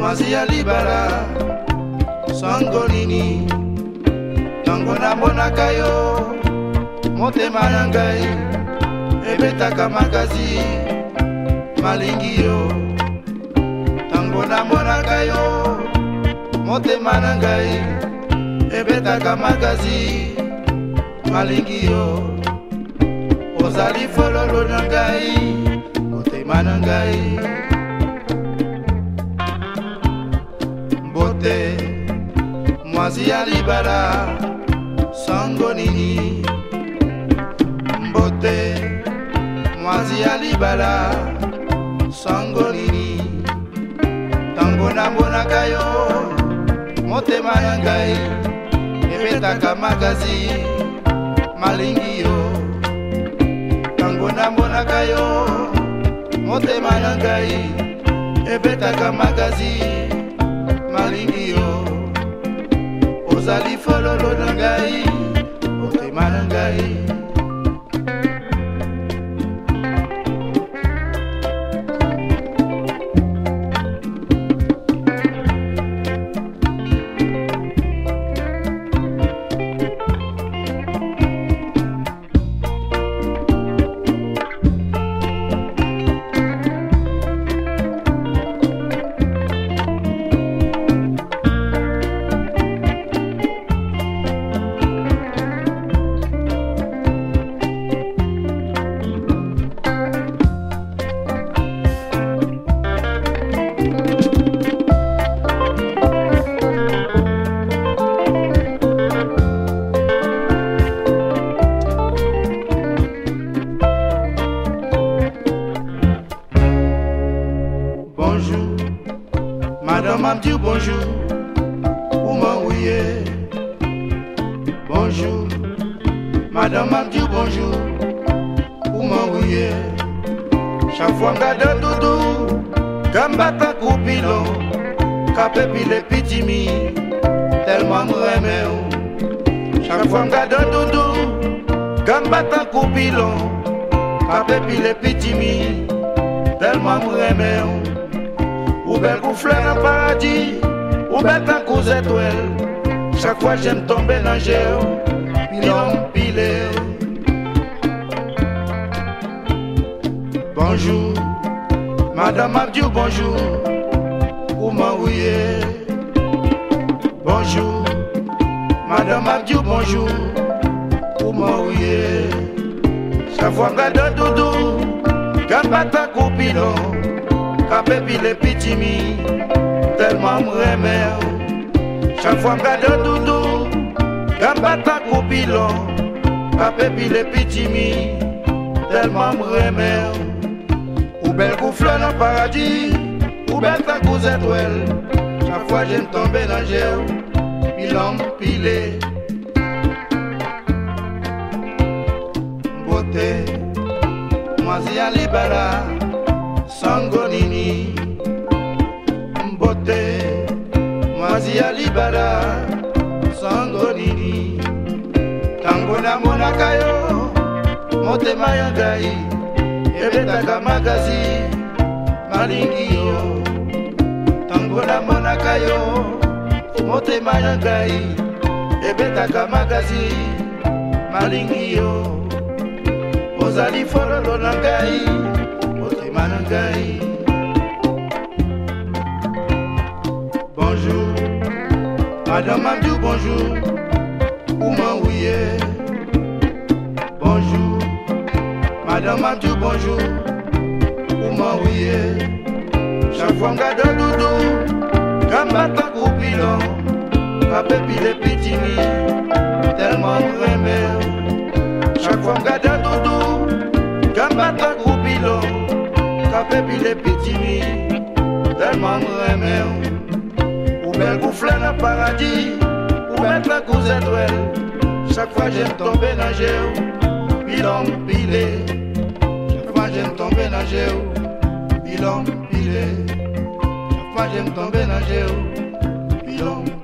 Mwasi ya libala sango nini tango namonaka yo motema na ngai ebetaka makasi malingi yo tango namonaka yo motema na ngai ebetaka makasi malingi yo ozali fololo na ngai motema na ngai mbote mwasi ya libala sango nini mbote mwasi ya libala sango nini tango namonaka yo motema na ngai ebetaka makasi malingi yo tango namonaka yo motema na ngai ebetaka makasi malingi yo ozali fololo na ngai motema na ngai Bonjour, madame m'a dit bonjour, ou m'envoyer. Bonjour, madame m'a dit bonjour, ou m'envoyer. Chaque fois que je doudou, gambata coupilo, capépi les pitimi, tellement m'aimé. Chaque fois que je doudou, gambata coupilo, capépi les pitimi, tellement m'aimé. Ou belle ou fleur en paradis, ou belle tant qu'aux étoiles. Chaque fois j'aime tomber dans l'géo, pilon pilé. Bonjour, madame Abdiou, bonjour, ou m'envoyer. Bonjour, madame Abdiou, bonjour, ou m'envoyer. Chaque fois que je doudou, gambata coupilon. Capépi les pitimi, tellement m'aimé. Chaque fois que je doudou, gambata coupilon. Capépi les pitimi, tellement m'aimé. Ou belle ou fleur dans le paradis, ou belle tant qu'aux étoiles. Chaque fois j'aime tomber dans l'géo, pilon pilé. Beauté, mwasi ya libala sango nini mbote mwasi ya libala sango nini tango namonaka yo motema ya ngai ebetaka makasi malingi yo tango namonaka yo motema ya ngai ebetaka makasi malingi yo ozali fololo na ngai motema na ngai. Bonjour, madame Abdou, bonjour, ou m'envoyer. Bonjour, madame Abdou, bonjour, ou m'envoyer. Chaque fois que je doudou, gambata coupilon, capépi les pitimi, tellement m'aimé. Chaque fois que je doudou, gambata coupilon, capépi les pitimi, tellement m'aimé. Ou belle ou fleur dans le paradis, ou belle tant qu'aux étoiles. Chaque fois j'aime tomber dans l'géo, pilon pilé. Chaque fois j'aime tomber dans l'géo, pilon pilé. Chaque fois j'aime tomber dans l'géo, pilon pilé.